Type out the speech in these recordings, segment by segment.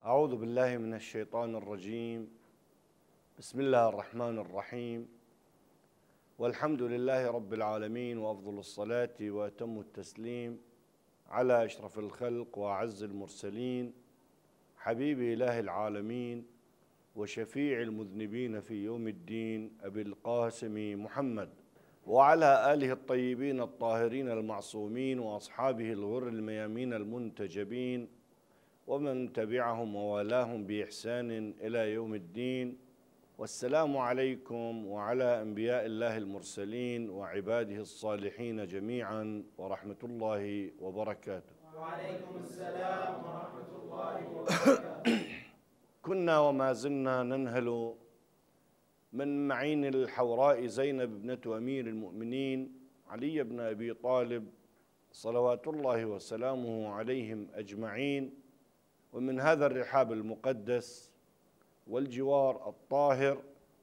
أعوذ بالله من الشيطان الرجيم. بسم الله الرحمن الرحيم، والحمد لله رب العالمين، وأفضل الصلاة وأتم التسليم على أشرف الخلق وأعز المرسلين، حبيب إله العالمين وشفيع المذنبين في يوم الدين، أبي القاسم محمد، وعلى آله الطيبين الطاهرين المعصومين، وأصحابه الغر الميامين المنتجبين، ومن تبعهم ووالاهم بإحسان إلى يوم الدين. والسلام عليكم وعلى أنبياء الله المرسلين وعباده الصالحين جميعا، ورحمة الله وبركاته. وعليكم السلام ورحمة الله وبركاته. كنا وما زلنا ننهل من معين الحوراء زينب ابنة أمير المؤمنين علي بن أبي طالب صلوات الله وسلامه عليهم أجمعين، ومن هذا الرحاب المقدس والجوار الطاهر،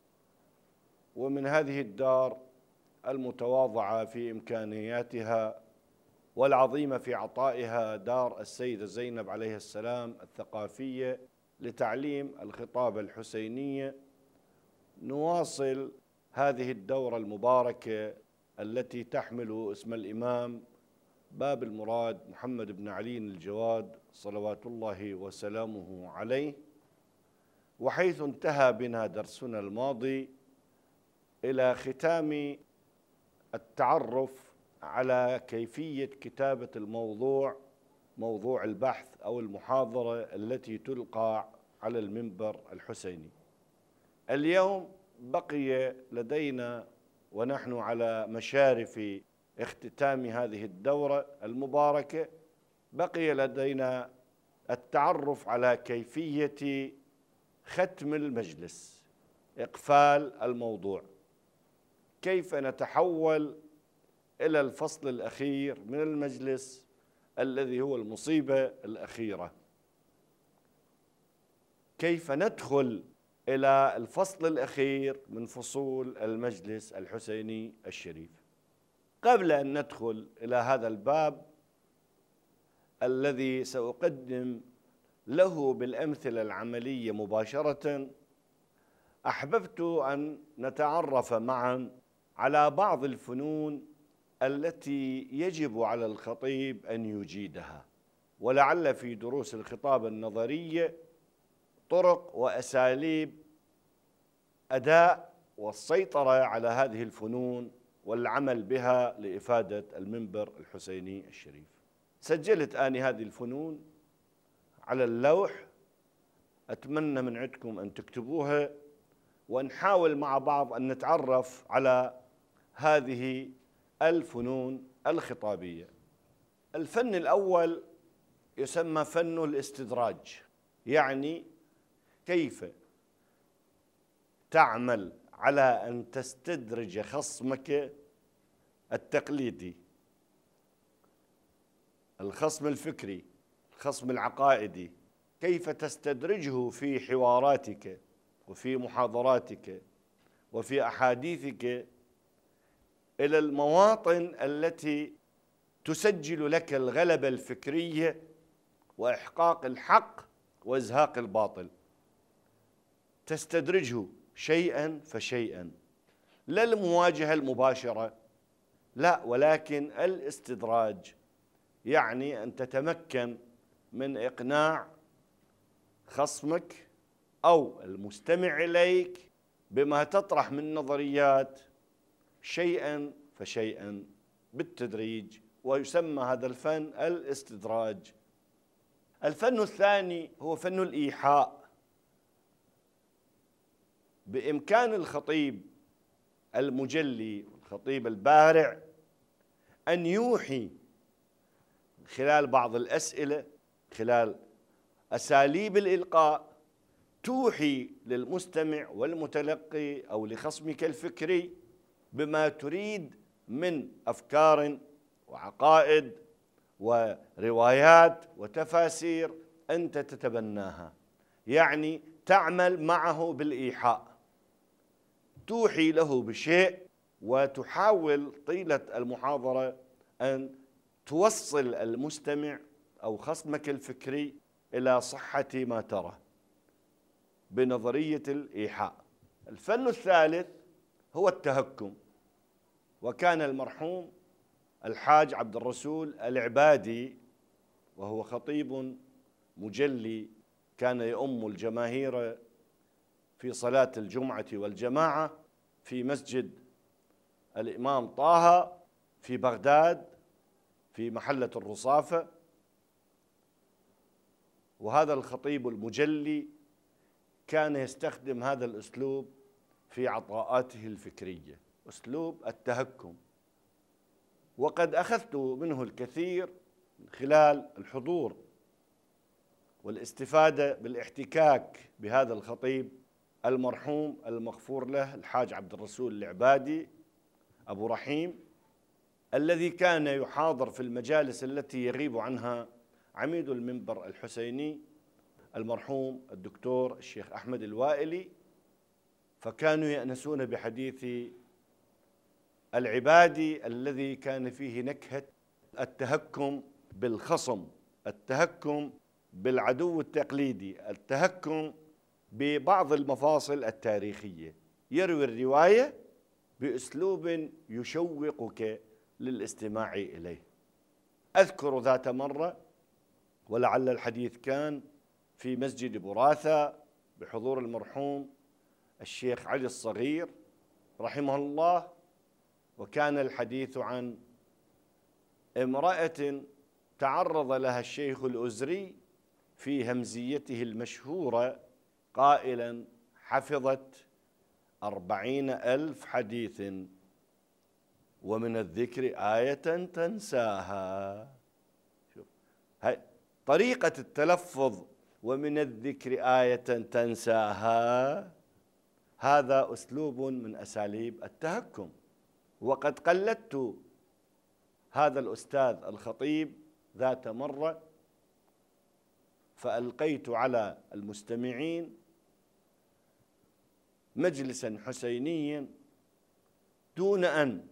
ومن هذه الدار المتواضعة في إمكانياتها والعظيمة في عطائها، دار السيدة زينب عليه السلام الثقافية لتعليم الخطابة الحسينية، نواصل هذه الدورة المباركة التي تحمل اسم الإمام باب المراد محمد بن علي الجواد صلوات الله وسلامه عليه. وحيث انتهى بنا درسنا الماضي إلى ختام التعرف على كيفية كتابة الموضوع، موضوع البحث أو المحاضرة التي تلقى على المنبر الحسيني. اليوم بقي لدينا ونحن على مشارف اختتام هذه الدورة المباركة، بقي لدينا التعرف على كيفية ختم المجلس، إقفال الموضوع، كيف نتحول إلى الفصل الأخير من المجلس الذي هو المصيبة الأخيرة، كيف ندخل إلى الفصل الأخير من فصول المجلس الحسيني الشريف. قبل أن ندخل إلى هذا الباب الذي سأقدم له بالأمثلة العملية مباشرة، أحببت أن نتعرف معا على بعض الفنون التي يجب على الخطيب أن يجيدها، ولعل في دروس الخطابة النظرية طرق وأساليب أداء والسيطرة على هذه الفنون والعمل بها لإفادة المنبر الحسيني الشريف. سجلت آني هذه الفنون على اللوح، أتمنى من عندكم أن تكتبوها ونحاول مع بعض أن نتعرف على هذه الفنون الخطابية. الفن الأول يسمى فن الاستدراج، يعني كيف تعمل على أن تستدرج خصمك التقليدي، الخصم الفكري، الخصم العقائدي، كيف تستدرجه في حواراتك وفي محاضراتك وفي أحاديثك إلى المواطن التي تسجل لك الغلبة الفكرية وإحقاق الحق وإزهاق الباطل. تستدرجه شيئا فشيئا، لا المواجهة المباشرة، لا، ولكن الاستدراج، يعني أن تتمكن من إقناع خصمك أو المستمع إليك بما تطرح من نظريات شيئا فشيئا بالتدريج، ويسمى هذا الفن الاستدراج. الفن الثاني هو فن الإيحاء. بإمكان الخطيب المجلي والخطيب البارع أن يوحي خلال بعض الأسئلة، خلال أساليب الإلقاء، توحي للمستمع والمتلقي أو لخصمك الفكري بما تريد من أفكار وعقائد وروايات وتفاسير أنت تتبناها، يعني تعمل معه بالإيحاء، توحي له بشيء وتحاول طيلة المحاضرة أن توصل المستمع أو خصمك الفكري إلى صحة ما ترى بنظرية الإيحاء. الفن الثالث هو التهكم، وكان المرحوم الحاج عبد الرسول العبادي، وهو خطيب مجلي كان يؤم الجماهير في صلاة الجمعة والجماعة في مسجد الإمام طه في بغداد في محلة الرصافة. وهذا الخطيب المجلي كان يستخدم هذا الأسلوب في عطاءاته الفكرية، أسلوب التهكم، وقد أخذت منه الكثير من خلال الحضور والاستفادة بالاحتكاك بهذا الخطيب المرحوم المغفور له الحاج عبد الرسول العبادي أبو رحيم، الذي كان يحاضر في المجالس التي يغيب عنها عميد المنبر الحسيني المرحوم الدكتور الشيخ أحمد الوائلي، فكانوا يأنسون بحديث العبادي الذي كان فيه نكهة التهكم بالخصم، التهكم بالعدو التقليدي، التهكم ببعض المفاصل التاريخية، يروي الرواية بأسلوب يشوقك للاستماع إليه. أذكر ذات مرة، ولعل الحديث كان في مسجد براثة بحضور المرحوم الشيخ علي الصغير رحمه الله، وكان الحديث عن امرأة تعرض لها الشيخ الأزري في همزيته المشهورة قائلا: حفظت 40,000 حديث ومن الذكر آية تنساها. شوف هاي طريقة التلفظ، ومن الذكر آية تنساها، هذا أسلوب من أساليب التهكم. وقد قلدت هذا الأستاذ الخطيب ذات مرة، فألقيت على المستمعين مجلسا حسينيا دون أن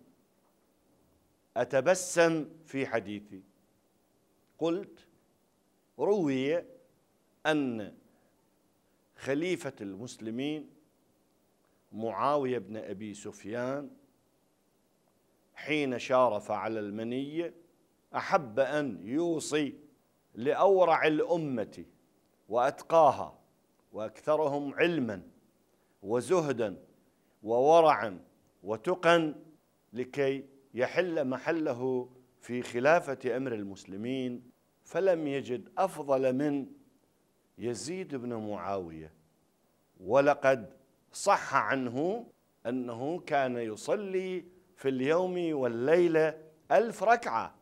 أتبسم في حديثي. قلت: روي أن خليفة المسلمين معاوية بن أبي سفيان حين شارف على المنية أحب أن يوصي لأورع الأمة وأتقاها وأكثرهم علما وزهدا وورعا وتقا لكي يحل محله في خلافة أمر المسلمين، فلم يجد أفضل من يزيد بن معاوية. ولقد صح عنه أنه كان يصلي في اليوم والليلة 1000 ركعة،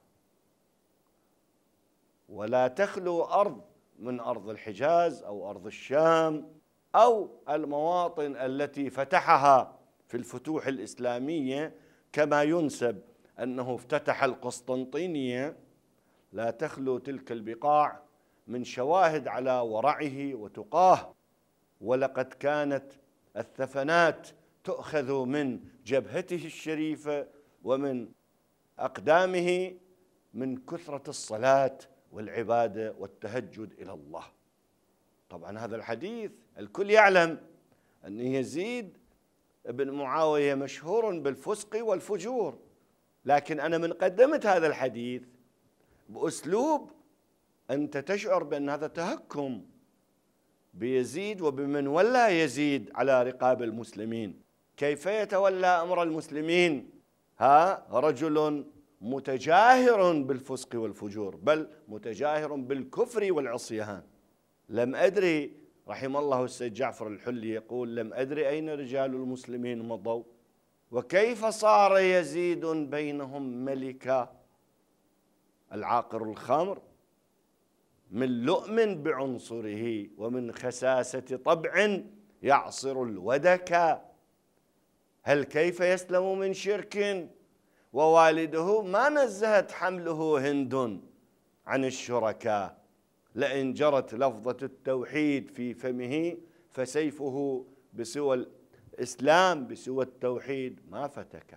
ولا تخلو أرض من أرض الحجاز أو أرض الشام أو المواطن التي فتحها في الفتوح الإسلامية، كما ينسب أنه افتتح القسطنطينية، لا تخلو تلك البقاع من شواهد على ورعه وتقاه. ولقد كانت الثفنات تؤخذ من جبهته الشريفة ومن أقدامه من كثرة الصلاة والعبادة والتهجد إلى الله. طبعا هذا الحديث الكل يعلم أن يزيد بن معاوية مشهور بالفسق والفجور، لكن أنا من قدمت هذا الحديث بأسلوب أنت تشعر بأن هذا تهكم بيزيد وبمن ولى يزيد على رقاب المسلمين. كيف يتولى أمر المسلمين رجل متجاهر بالفسق والفجور، بل متجاهر بالكفر والعصيان. لم أدري، رحم الله السيد جعفر الحلي يقول: لم أدري أين رجال المسلمين مضوا، وكيف صار يزيد بينهم ملكا. العاقر الخمر من لؤم بعنصره ومن خساسة طبع يعصر الودك. هل كيف يسلم من شرك ووالده ما نزهت حمله هند عن الشركاء. لئن جرت لفظة التوحيد في فمه فسيفه بسوى الإسلام بسوى التوحيد ما فتك.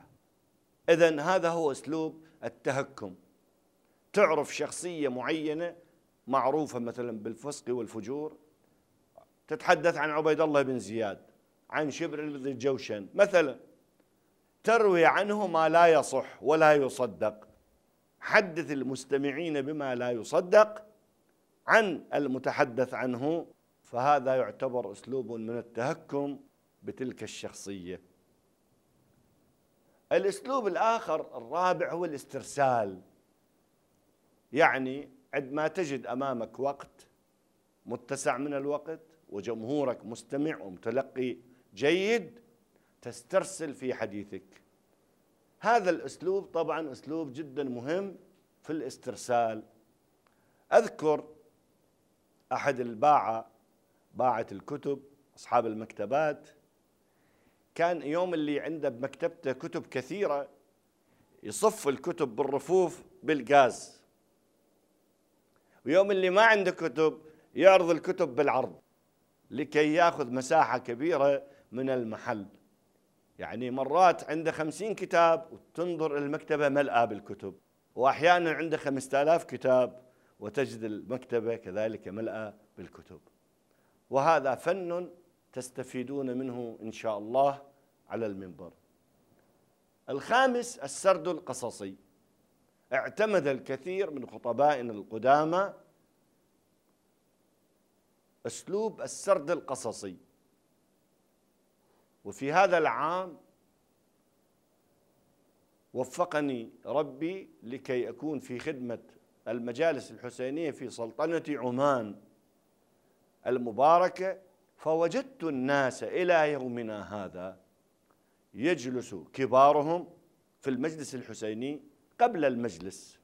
إذن هذا هو أسلوب التهكم. تعرف شخصية معينة معروفة مثلا بالفسق والفجور، تتحدث عن عبيد الله بن زياد، عن شبر بن الجوشن مثلا، تروي عنه ما لا يصح ولا يصدق. حدث المستمعين بما لا يصدق عن المتحدث عنه، فهذا يعتبر أسلوب من التهكم بتلك الشخصية. الأسلوب الآخر الرابع هو الاسترسال، يعني عندما تجد أمامك وقت متسع من الوقت وجمهورك مستمع ومتلقي جيد، تسترسل في حديثك. هذا الأسلوب طبعا أسلوب جدا مهم في الاسترسال. أذكر أحد باعة الكتب، أصحاب المكتبات، كان يوم اللي عنده بمكتبته كتب كثيرة يصف الكتب بالرفوف بالغاز، ويوم اللي ما عنده كتب يعرض الكتب بالعرض لكي يأخذ مساحة كبيرة من المحل. يعني مرات عنده 50 كتاب وتنظر المكتبة ملأى بالكتب، وأحيانا عنده 5000 كتاب وتجد المكتبة كذلك ملأى بالكتب. وهذا فن تستفيدون منه إن شاء الله على المنبر. الخامس السرد القصصي. اعتمد الكثير من خطبائنا القدامى أسلوب السرد القصصي، وفي هذا العام وفقني ربي لكي أكون في خدمة المجالس الحسينية في سلطنة عمان المباركة، فوجدت الناس إلى يومنا هذا يجلس كبارهم في المجلس الحسيني قبل المجلس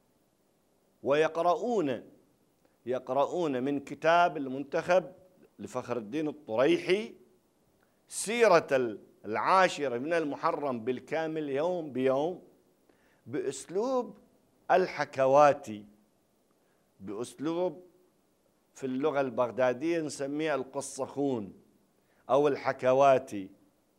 ويقرؤون من كتاب المنتخب لفخر الدين الطريحي سيرة العاشرة من المحرم بالكامل يوم بيوم، بأسلوب الحكواتي، بأسلوب في اللغة البغدادية نسميه القصخون أو الحكواتي.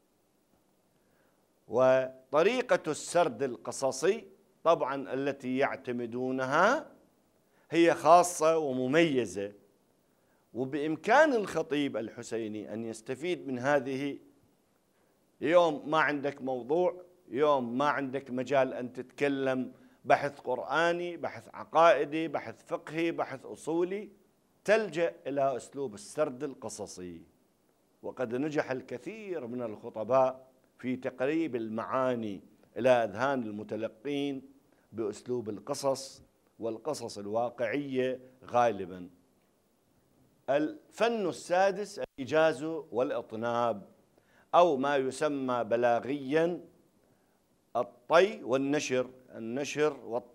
وطريقة السرد القصصي طبعا التي يعتمدونها هي خاصة ومميزة، وبإمكان الخطيب الحسيني أن يستفيد من هذه. يوم ما عندك موضوع، يوم ما عندك مجال أن تتكلم بحث قرآني، بحث عقائدي، بحث فقهي، بحث أصولي، تلجأ إلى أسلوب السرد القصصي. وقد نجح الكثير من الخطباء في تقريب المعاني إلى أذهان المتلقين بأسلوب القصص والقصص الواقعية غالبا. الفن السادس الإيجاز والإطناب، أو ما يسمى بلاغيا الطي والنشر، النشر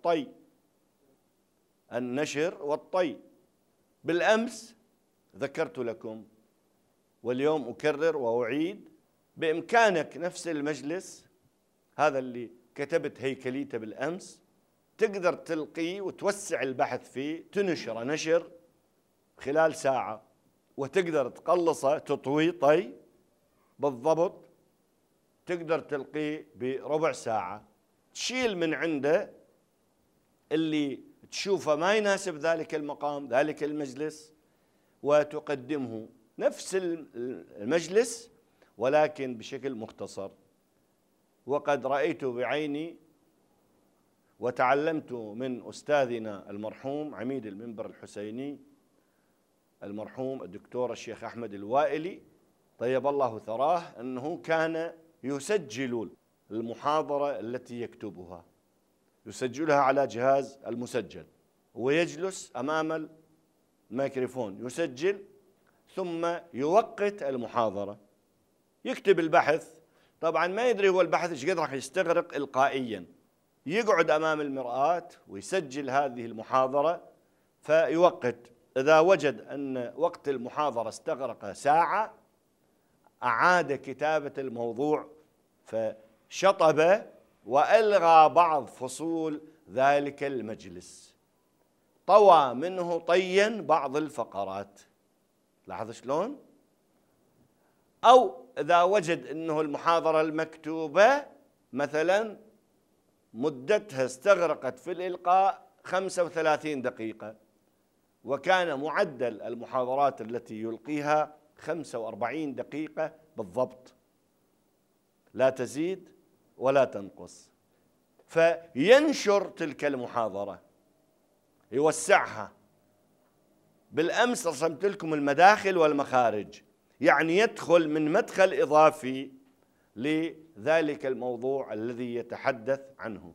والطي. بالأمس ذكرت لكم واليوم أكرر وأعيد، بإمكانك نفس المجلس هذا اللي كتبت هيكليته بالأمس تقدر تلقيه وتوسع البحث فيه، تنشره نشر خلال ساعة، وتقدر تقلصه تطوي طي بالضبط تقدر تلقيه بربع ساعة، تشيل من عنده اللي تشوفه ما يناسب ذلك المقام ذلك المجلس وتقدمه نفس المجلس ولكن بشكل مختصر. وقد رأيت بعيني وتعلمت من أستاذنا المرحوم عميد المنبر الحسيني المرحوم الدكتور الشيخ أحمد الوائلي طيب الله ثراه، أنه كان يسجل المحاضرة التي يكتبها، يسجلها على جهاز المسجل ويجلس أمام الميكروفون يسجل، ثم يوقت المحاضرة، يكتب البحث. طبعا ما يدري هو البحث ايش قد راح يستغرق إلقائيا، يقعد أمام المرآة ويسجل هذه المحاضرة فيوقت. إذا وجد أن وقت المحاضرة استغرق ساعة أعاد كتابة الموضوع فشطب وألغى بعض فصول ذلك المجلس، طوى منه طيا بعض الفقرات. لاحظ شلون؟ أو إذا وجد أنه المحاضرة المكتوبة مثلا مدتها استغرقت في الإلقاء 35 دقيقة وكان معدل المحاضرات التي يلقيها 45 دقيقة بالضبط، لا تزيد ولا تنقص. فينشر تلك المحاضرة، يوسعها. بالأمس رسمت لكم المداخل والمخارج، يعني يدخل من مدخل إضافي لذلك الموضوع الذي يتحدث عنه.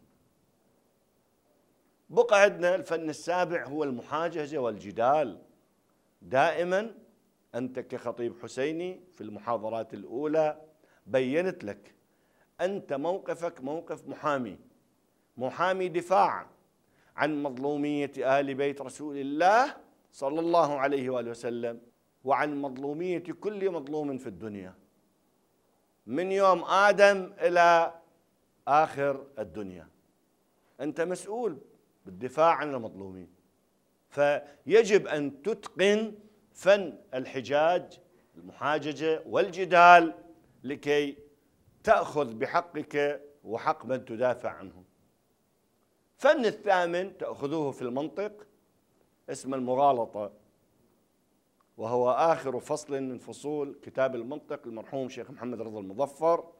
بقى عندنا الفن السابع هو المحاججة والجدال. دائما أنت كخطيب حسيني في المحاضرات الأولى بينت لك أنت موقفك موقف محامي دفاع عن مظلومية آل بيت رسول الله صلى الله عليه وآله وسلم، وعن مظلومية كل مظلوم في الدنيا من يوم آدم إلى آخر الدنيا. أنت مسؤول بالدفاع عن المظلومين، فيجب أن تتقن فن الحجاج، المحاججة والجدال لكي تأخذ بحقك وحق من تدافع عنه. فن الثامن تأخذوه في المنطق اسم المغالطة، وهو آخر فصل من فصول كتاب المنطق المرحوم شيخ محمد رضا المظفر.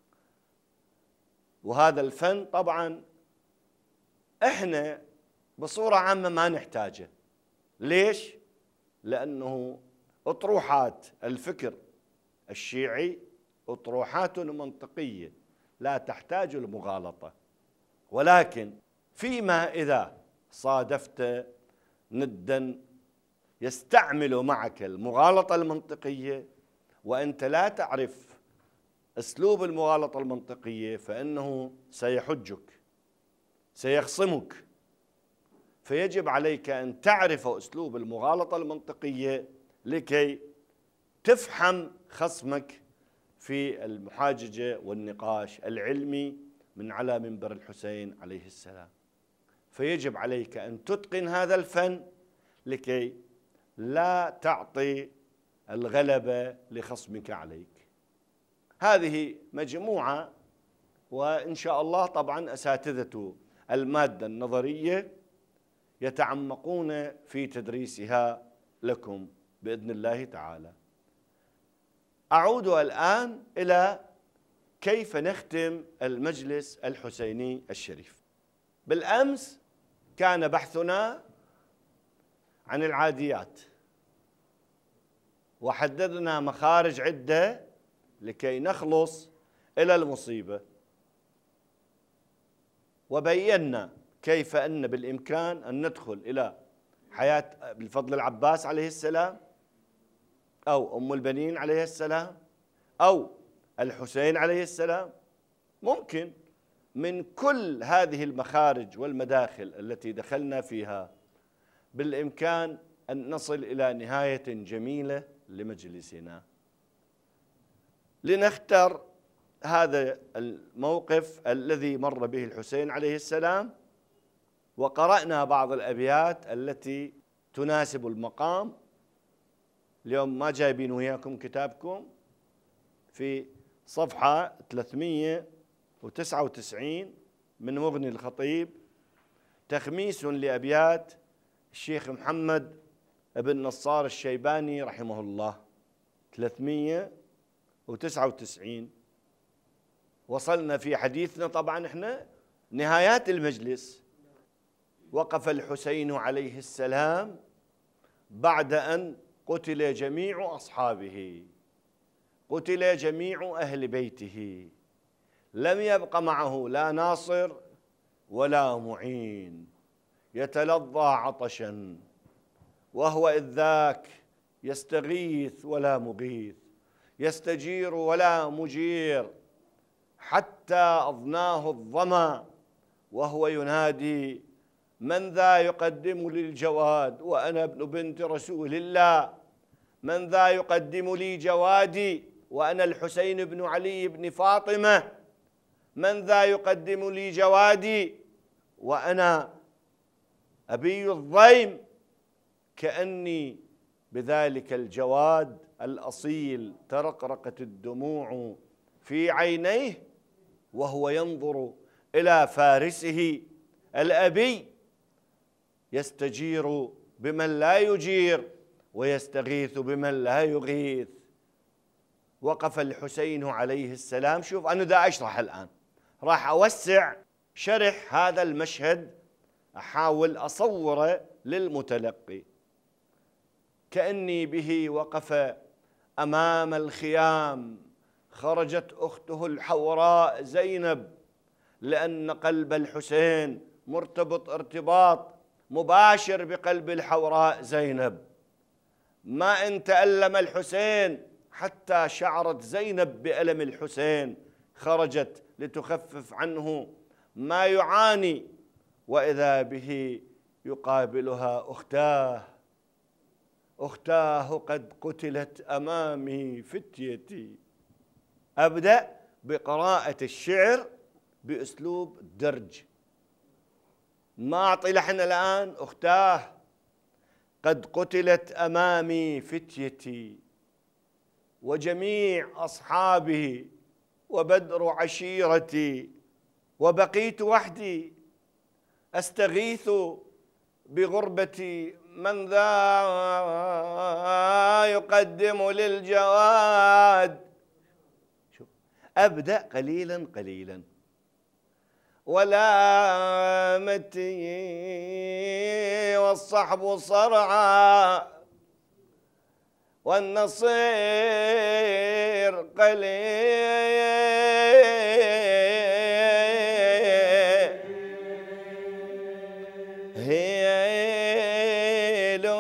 وهذا الفن طبعا احنا بصورة عامة ما نحتاجه. ليش؟ لأنه أطروحات الفكر الشيعي أطروحات منطقية لا تحتاج المغالطة، ولكن فيما إذا صادفت ندا يستعمل معك المغالطة المنطقية وأنت لا تعرف أسلوب المغالطة المنطقية، فإنه سيحجك، سيخصمك. فيجب عليك أن تعرف أسلوب المغالطة المنطقية لكي تفحم خصمك في المحاججة والنقاش العلمي من على منبر الحسين عليه السلام. فيجب عليك أن تتقن هذا الفن لكي لا تعطي الغلبة لخصمك عليك. هذه مجموعة، وإن شاء الله طبعا أساتذة المادة النظرية يتعمقون في تدريسها لكم بإذن الله تعالى. أعود الآن إلى كيف نختم المجلس الحسيني الشريف. بالأمس كان بحثنا عن العاديات، وحددنا مخارج عدة لكي نخلص إلى المصيبة، وبينا كيف أن بالإمكان أن ندخل إلى حياة بالفضل العباس عليه السلام أو أم البنين عليه السلام أو الحسين عليه السلام. ممكن من كل هذه المخارج والمداخل التي دخلنا فيها بالإمكان أن نصل إلى نهاية جميلة لمجلسنا. لنختار هذا الموقف الذي مر به الحسين عليه السلام، وقرأنا بعض الأبيات التي تناسب المقام. اليوم ما جايبين وياكم كتابكم، في صفحة 399 من مغني الخطيب تخميس لأبيات الشيخ محمد بن نصار الشيباني رحمه الله. 399 وصلنا في حديثنا طبعا احنا نهايات المجلس. وقف الحسين عليه السلام بعد أن قتل جميع أصحابه، قتل جميع أهل بيته، لم يبق معه لا ناصر ولا معين، يتلظى عطشا وهو إذ ذاك يستغيث ولا مغيث، يستجير ولا مجير، حتى أضناه الظما وهو ينادي: من ذا يقدم لي الجواد وأنا ابن بنت رسول الله، من ذا يقدم لي جوادي وأنا الحسين بن علي بن فاطمة، من ذا يقدم لي جوادي وأنا أبي الضيم، كأني بذلك الجواد الأصيل ترقرقت الدموع في عينيه وهو ينظر إلى فارسه الأبي يستجير بمن لا يجير ويستغيث بمن لا يغيث. وقف الحسين عليه السلام. شوف أنا دا أشرح الآن، راح أوسع شرح هذا المشهد، أحاول أصوره للمتلقي. كأني به وقف أمام الخيام، خرجت أخته الحوراء زينب، لأن قلب الحسين مرتبط ارتباط مباشر بقلب الحوراء زينب. ما إن تألم الحسين حتى شعرت زينب بألم الحسين، خرجت لتخفف عنه ما يعاني، وإذا به يقابلها أختاه قد قتلت أمامي فتيتي. أبدأ بقراءة الشعر بأسلوب الدرج، ما أعطي لحن الآن. أختاه قد قتلت أمامي فتيتي، وجميع أصحابه وبدر عشيرتي، وبقيت وحدي أستغيث بغربتي، من ذا يقدم للجواد. شوف أبدأ قليلا قليلا. ولا متي والصحب صرعى، والنصير قليل، هيلو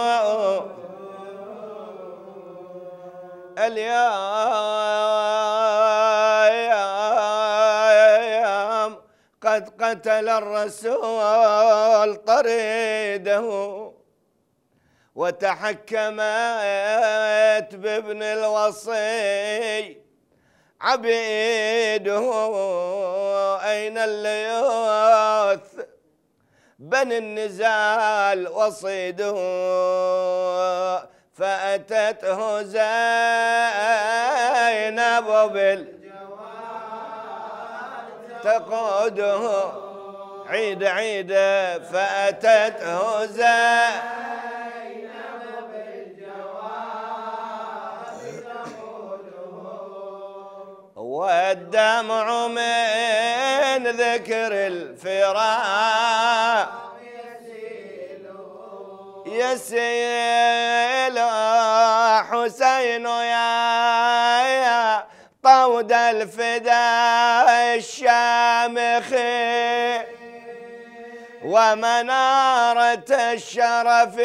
اليوم قد قتل الرسول طريده، وتحكمت بابن الوصي عبيده. أين الليوث بني النزال وصيده، فأتته زينب بالجواد تقوده. عيد عيد. فأتته زينب والدمع من ذكر الفراق يسيل حسين يا طود الفداء الشامخي، ومنارة الشرف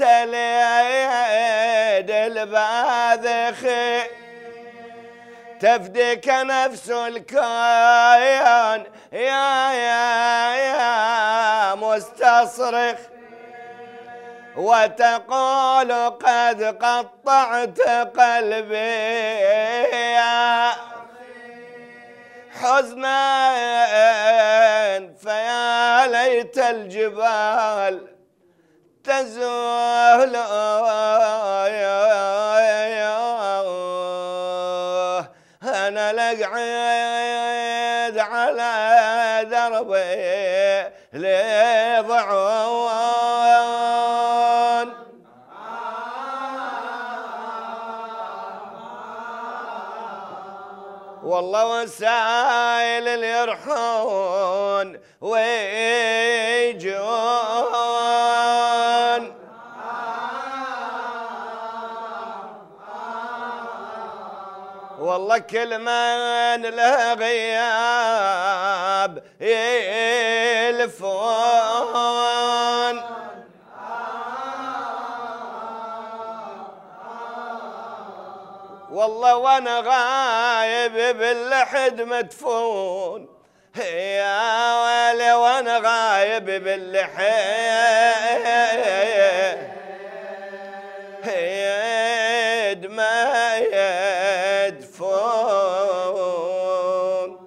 التليد الباذخي، تفديك نفس الكيان يا مستصرخ، وتقول قد قطعت قلبي يا حزنا، فيا ليت الجبال تزول أنا لقعد على دربي لضعون، والله وسائل اللي يرحون ويجون. والله كل من له غياب يلفون، والله وانا غايب باللحد مدفون، يا ويلي وانا غايب باللحد ما يدفون.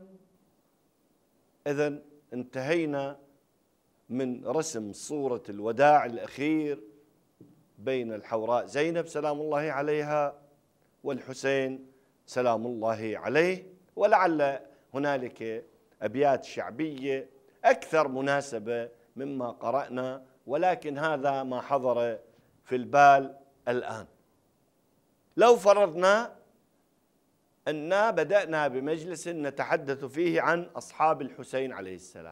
إذن انتهينا من رسم صورة الوداع الأخير بين الحوراء زينب سلام الله عليها والحسين سلام الله عليه. ولعل هنالك أبيات شعبية أكثر مناسبة مما قرأنا ولكن هذا ما حضر في البال الآن. لو فرضنا أننا بدأنا بمجلس نتحدث فيه عن أصحاب الحسين عليه السلام،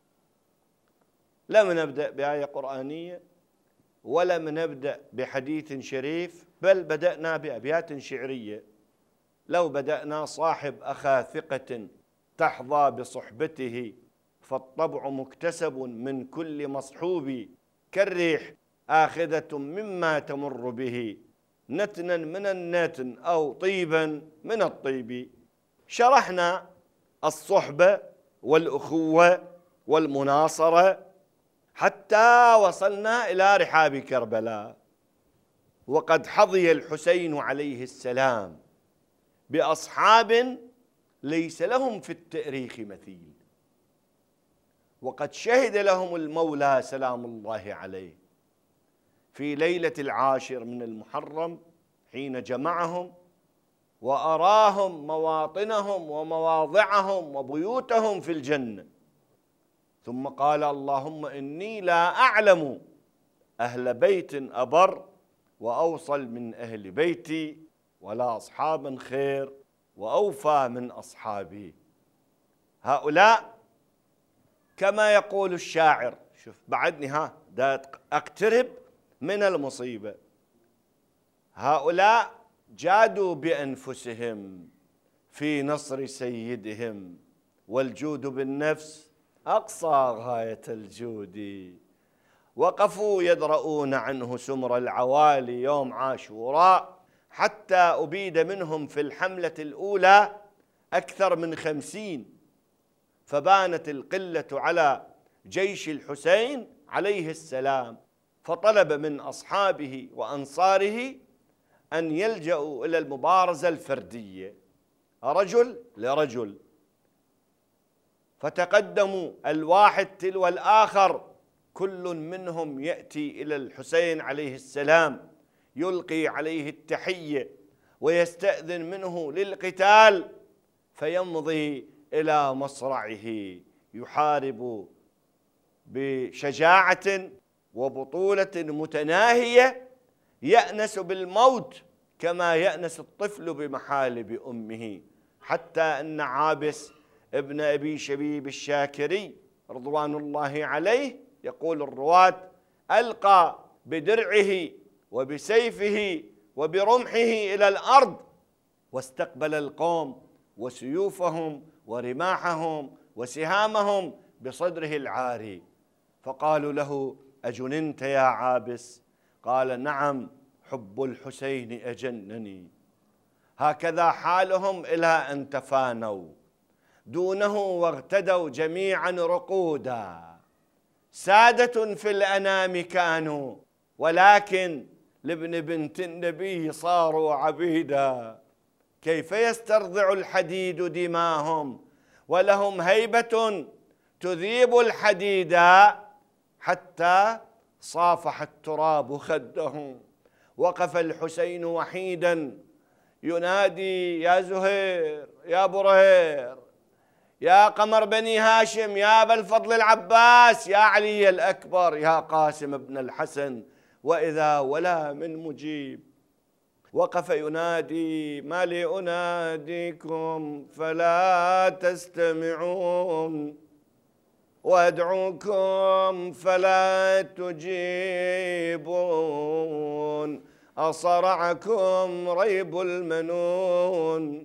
لم نبدأ بآية قرآنية ولم نبدأ بحديث شريف، بل بدأنا بأبيات شعرية. لو بدأنا: صاحب أخا ثقة تحظى بصحبته، فالطبع مكتسب من كل مصحوب، كالريح آخذة مما تمر به، نتنا من النتن أو طيبا من الطيب. شرحنا الصحبة والأخوة والمناصرة حتى وصلنا إلى رحاب كربلاء. وقد حظي الحسين عليه السلام بأصحاب ليس لهم في التاريخ مثيل، وقد شهد لهم المولى سلام الله عليه في ليلة 10 من المحرم حين جمعهم وأراهم مواطنهم ومواضعهم وبيوتهم في الجنة، ثم قال: اللهم إني لا أعلم أهل بيت أبر وأوصل من أهل بيتي، ولا أصحابا خير وأوفى من أصحابي. هؤلاء كما يقول الشاعر، شوف بعدني دا أقترب من المصيبة، هؤلاء جادوا بأنفسهم في نصر سيدهم، والجود بالنفس أقصى غاية الجود. وقفوا يدرؤون عنه سمر العوالي يوم عاشوراء، حتى أبيد منهم في الحملة الأولى أكثر من 50، فبانت القلة على جيش الحسين عليه السلام، فطلب من أصحابه وأنصاره أن يلجأوا إلى المبارزة الفردية رجل لرجل، فتقدموا الواحد تلو الآخر، كل منهم يأتي إلى الحسين عليه السلام يلقي عليه التحية ويستأذن منه للقتال، فيمضي إلى مصرعه يحارب بشجاعة وبطولة متناهية، يأنس بالموت كما يأنس الطفل بمحالب أمه، حتى أن عابس ابن أبي شبيب الشاكري رضوان الله عليه يقول الرواة: ألقى بدرعه وبسيفه وبرمحه إلى الأرض، واستقبل القوم وسيوفهم ورماحهم وسهامهم بصدره العاري، فقالوا له: أجننت يا عابس؟ قال: نعم، حب الحسين أجنني. هكذا حالهم إلى أن تفانوا دونه واغتدوا جميعا رقودا، سادة في الأنام كانوا، ولكن لابن بنت النبي صاروا عبيدا. كيف يسترضع الحديد دماهم ولهم هيبة تذيب الحديد، حتى صافح التراب خدهم. وقف الحسين وحيدا ينادي: يا زهير، يا برهير، يا قمر بني هاشم، يا أبا الفضل العباس، يا علي الأكبر، يا قاسم بن الحسن، وإذا ولا من مجيب. وقف ينادي: ما لي أناديكم فلا تستمعون، وأدعوكم فلا تجيبون، أصرعكم ريب المنون،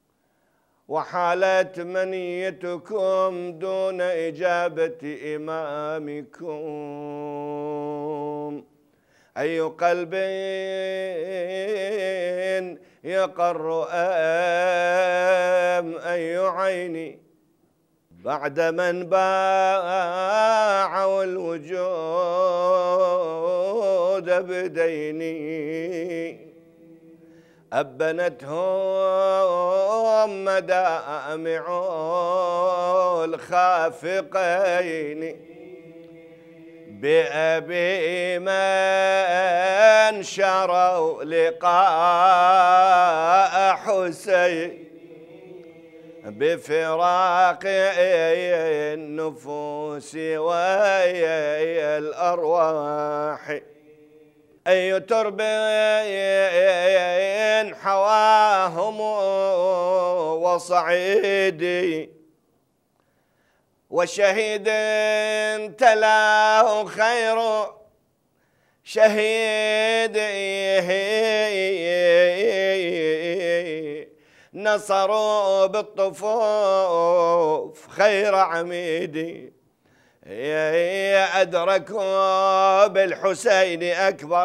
وحالت منيتكم دون إجابة إمامكم. أي قلب يقر أي عين بعد من باعوا الوجود بديني، أبنتهم مدامع الخافقين، بأبي من شروا لقاء حسين، بفراق النفوس والأرواح. أي ترب حواهم وصعيدي، وشهيد تلاه خير شهيد، نصروا بالطفوف خير عميدي، أدركوا بالحسين أكبر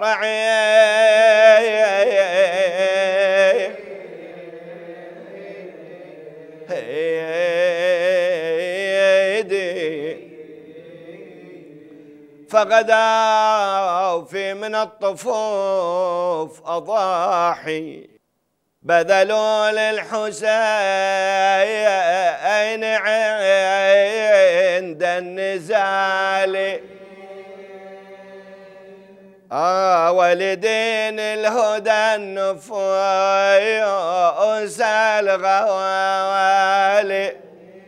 عيدي، فغداوا في من الطفوف أضاحي، بذلوا للحسين عند النزال، ولدين الهدى النفوس الغوالي،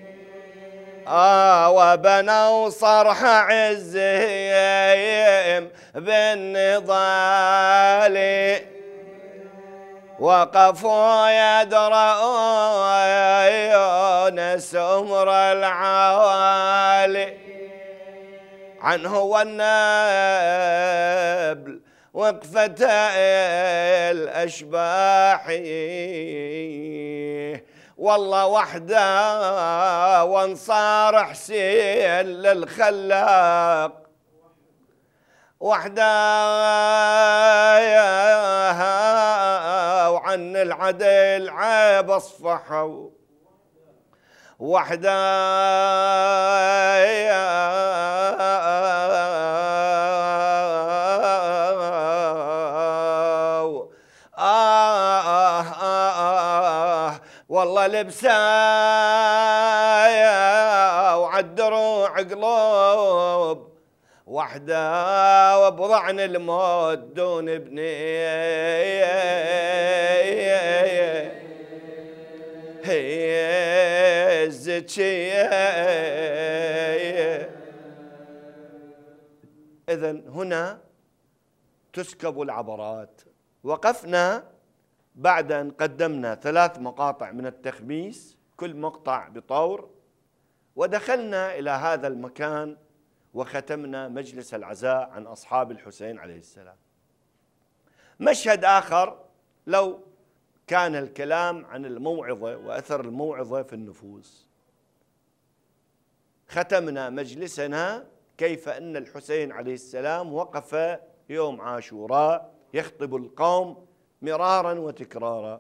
وبنوا صرح عزهم بالنضال، وقفوا يدرؤون سمر العوالي، عنه والنبل وقفة الأشباح، والله وحده وانصار حسين للخلاق، وحده وعن العدل عيب اصفحوا، وحده والله لبسه وعالدروع قلوب، وحده وبضعن الموت دون ابني، هي الزكية. إذن هنا تسكب العبرات. وقفنا بعد أن قدمنا 3 مقاطع من التخميس، كل مقطع بطور، ودخلنا إلى هذا المكان وختمنا مجلس العزاء عن أصحاب الحسين عليه السلام. مشهد آخر، لو كان الكلام عن الموعظة وأثر الموعظة في النفوس، ختمنا مجلسنا كيف أن الحسين عليه السلام وقف يوم عاشوراء يخطب القوم مرارا وتكرارا،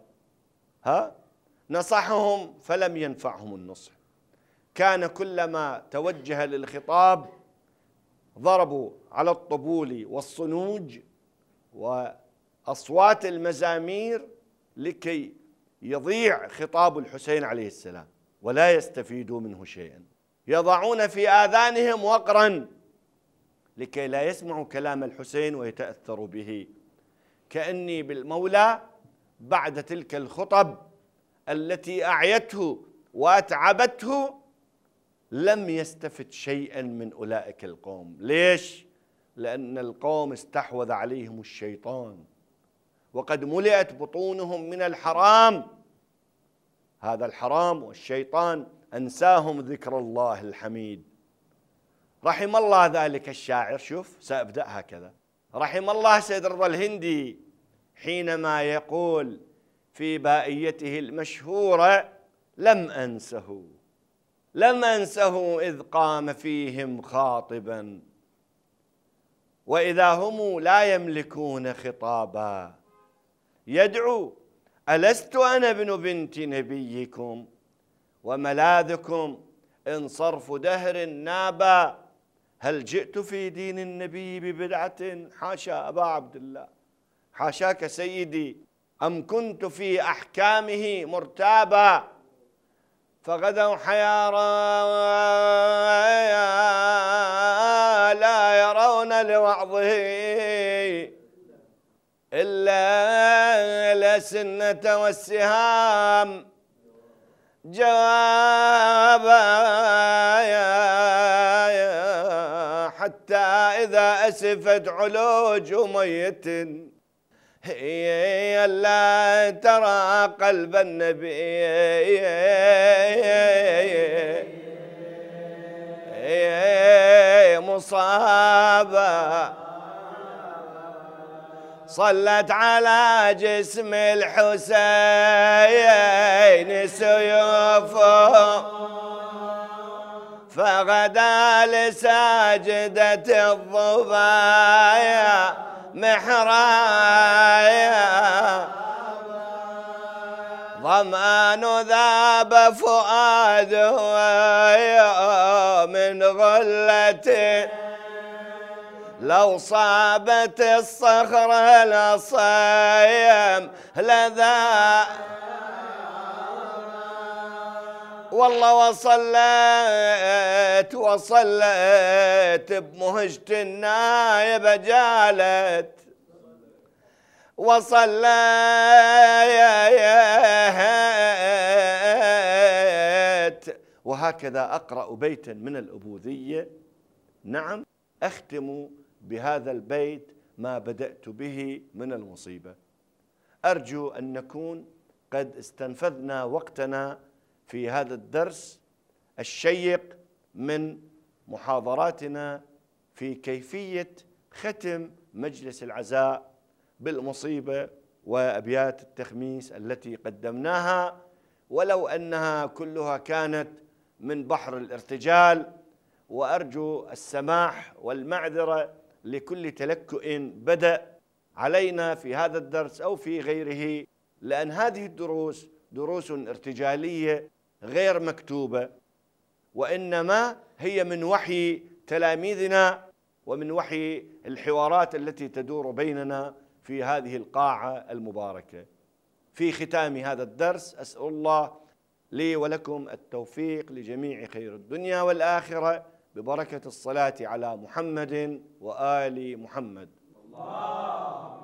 نصحهم فلم ينفعهم النصح، كان كلما توجه للخطاب ضربوا على الطبول والصنوج وأصوات المزامير لكي يضيع خطاب الحسين عليه السلام ولا يستفيدوا منه شيئا، يضعون في آذانهم وقرا لكي لا يسمعوا كلام الحسين ويتأثروا به. كأني بالمولى بعد تلك الخطب التي أعيته وأتعبته لم يستفد شيئا من أولئك القوم. ليش؟ لأن القوم استحوذ عليهم الشيطان وقد ملئت بطونهم من الحرام، هذا الحرام والشيطان أنساهم ذكر الله الحميد. رحم الله ذلك الشاعر، شوف سأبدأ هكذا، رحم الله سيد رضا الهندي حينما يقول في بائيته المشهورة: لم أنسه إذ قام فيهم خاطبا، وإذا هم لا يملكون خطابا يدعو: ألست أنا ابن بنت نبيكم وملاذكم إن صرف دهر نابا، هل جئت في دين النبي ببدعة؟ حاشا أبا عبد الله، حاشاك سيدي، أم كنت في أحكامه مرتابا، فغدوا حيارى لا يرون لوعظه إلا الأسنة والسهام، جوابا حتى إذا أسفت علوج ميت هي لا ترى قلب النبي مصابا صلت على جسم الحسين سيوفه فغدا لساجدة الضبايا محرايا ظمآن ذاب فؤاده من غلته لو صابت الصخر الأصيم لذا والله وصلت بمهجة النايب جالت وصلت وهكذا أقرأ بيتا من الأبوذية. نعم، أختم بهذا البيت ما بدأت به من المصيبة. أرجو أن نكون قد استنفذنا وقتنا في هذا الدرس الشيق من محاضراتنا في كيفية ختم مجلس العزاء بالمصيبة وأبيات التخميس التي قدمناها، ولو أنها كلها كانت من بحر الارتجال، وأرجو السماح والمعذرة لكل تلكؤ بدأ علينا في هذا الدرس أو في غيره، لأن هذه الدروس دروس ارتجالية غير مكتوبة، وإنما هي من وحي تلاميذنا ومن وحي الحوارات التي تدور بيننا في هذه القاعة المباركة. في ختام هذا الدرس أسأل الله لي ولكم التوفيق لجميع خير الدنيا والآخرة ببركة الصلاة على محمد وآل محمد.